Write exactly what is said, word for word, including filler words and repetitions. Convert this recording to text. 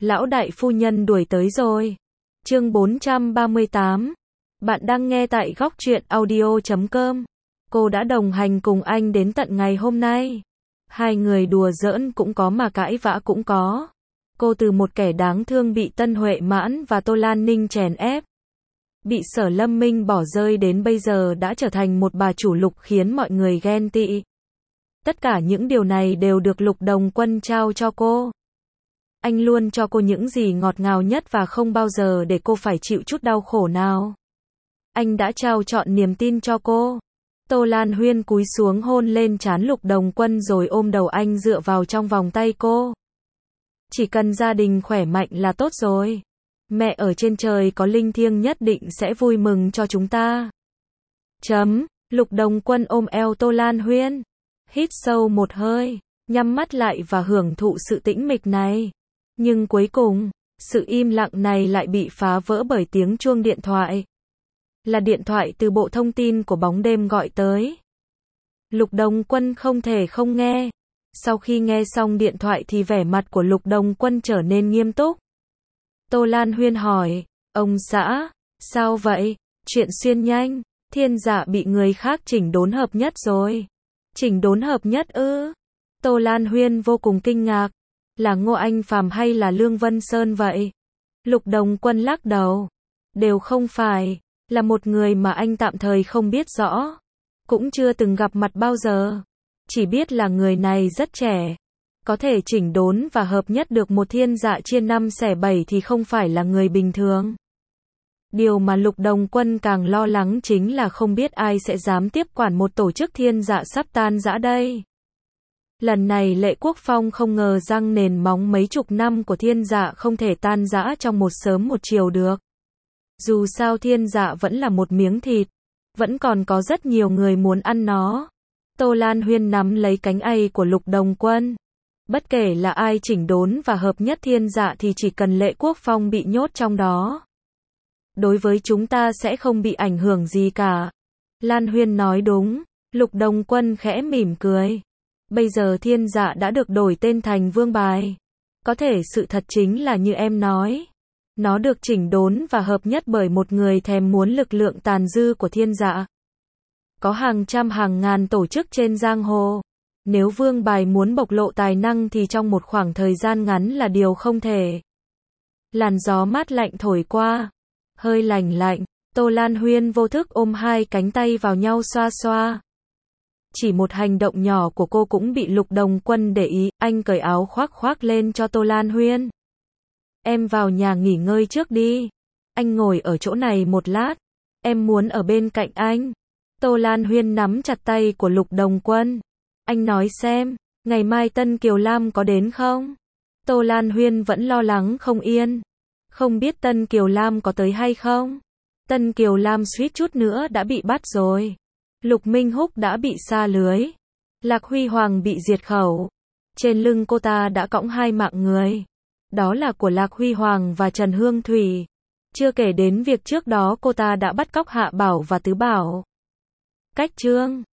Lão đại phu nhân đuổi tới rồi. Chương bốn trăm ba mươi tám. Bạn đang nghe tại góc truyện audio chấm com. Cô đã đồng hành cùng anh đến tận ngày hôm nay. Hai người đùa giỡn cũng có mà cãi vã cũng có. Cô từ một kẻ đáng thương bị Tân Huệ Mãn và Tô Lan Ninh chèn ép, bị Sở Lâm Minh bỏ rơi đến bây giờ đã trở thành một bà chủ Lục khiến mọi người ghen tị. Tất cả những điều này đều được Lục Đồng Quân trao cho cô. Anh luôn cho cô những gì ngọt ngào nhất và không bao giờ để cô phải chịu chút đau khổ nào. Anh đã trao trọn niềm tin cho cô. Tô Lan Huyên cúi xuống hôn lên trán Lục Đồng Quân rồi ôm đầu anh dựa vào trong vòng tay cô. Chỉ cần gia đình khỏe mạnh là tốt rồi. Mẹ ở trên trời có linh thiêng nhất định sẽ vui mừng cho chúng ta. Chấm. Lục Đồng Quân ôm eo Tô Lan Huyên. Hít sâu một hơi, nhắm mắt lại và hưởng thụ sự tĩnh mịch này. Nhưng cuối cùng, sự im lặng này lại bị phá vỡ bởi tiếng chuông điện thoại. Là điện thoại từ Bộ Thông tin của bóng đêm gọi tới. Lục Đồng Quân không thể không nghe. Sau khi nghe xong điện thoại thì vẻ mặt của Lục Đồng Quân trở nên nghiêm túc. Tô Lan Huyên hỏi, ông xã, sao vậy? Chuyện xuyên nhanh, Thiên Dạ bị người khác chỉnh đốn hợp nhất rồi. Chỉnh đốn hợp nhất ư? Tô Lan Huyên vô cùng kinh ngạc. Là Ngô Anh Phàm hay là Lương Vân Sơn vậy? Lục Đồng Quân lắc đầu. Đều không phải. Là một người mà anh tạm thời không biết rõ. Cũng chưa từng gặp mặt bao giờ. Chỉ biết là người này rất trẻ. Có thể chỉnh đốn và hợp nhất được một Thiên Dạ chia năm xẻ bảy thì không phải là người bình thường. Điều mà Lục Đồng Quân càng lo lắng chính là không biết ai sẽ dám tiếp quản một tổ chức Thiên Dạ sắp tan rã đây. Lần này Lệ Quốc Phong không ngờ răng nền móng mấy chục năm của Thiên Dạ không thể tan rã trong một sớm một chiều được. Dù sao Thiên Dạ vẫn là một miếng thịt, vẫn còn có rất nhiều người muốn ăn nó. Tô Lan Huyên nắm lấy cánh tay của Lục Đồng Quân. Bất kể là ai chỉnh đốn và hợp nhất Thiên Dạ thì chỉ cần Lệ Quốc Phong bị nhốt trong đó, đối với chúng ta sẽ không bị ảnh hưởng gì cả. Lan Huyên nói đúng. Lục Đồng Quân khẽ mỉm cười. Bây giờ Thiên Dạ đã được đổi tên thành Vương Bài. Có thể sự thật chính là như em nói. Nó được chỉnh đốn và hợp nhất bởi một người thèm muốn lực lượng tàn dư của Thiên Dạ. Có hàng trăm hàng ngàn tổ chức trên giang hồ. Nếu Vương Bài muốn bộc lộ tài năng thì trong một khoảng thời gian ngắn là điều không thể. Làn gió mát lạnh thổi qua. Hơi lạnh lạnh, Tô Lan Huyên vô thức ôm hai cánh tay vào nhau xoa xoa. Chỉ một hành động nhỏ của cô cũng bị Lục Đồng Quân để ý, anh cởi áo khoác khoác lên cho Tô Lan Huyên. Em vào nhà nghỉ ngơi trước đi. Anh ngồi ở chỗ này một lát. Em muốn ở bên cạnh anh. Tô Lan Huyên nắm chặt tay của Lục Đồng Quân. Anh nói xem, ngày mai Tân Kiều Lam có đến không? Tô Lan Huyên vẫn lo lắng không yên. Không biết Tân Kiều Lam có tới hay không? Tân Kiều Lam suýt chút nữa đã bị bắt rồi. Lục Minh Húc đã bị sa lưới. Lạc Huy Hoàng bị diệt khẩu. Trên lưng cô ta đã cõng hai mạng người. Đó là của Lạc Huy Hoàng và Trần Hương Thủy. Chưa kể đến việc trước đó cô ta đã bắt cóc Hạ Bảo và Tứ Bảo. Cách chương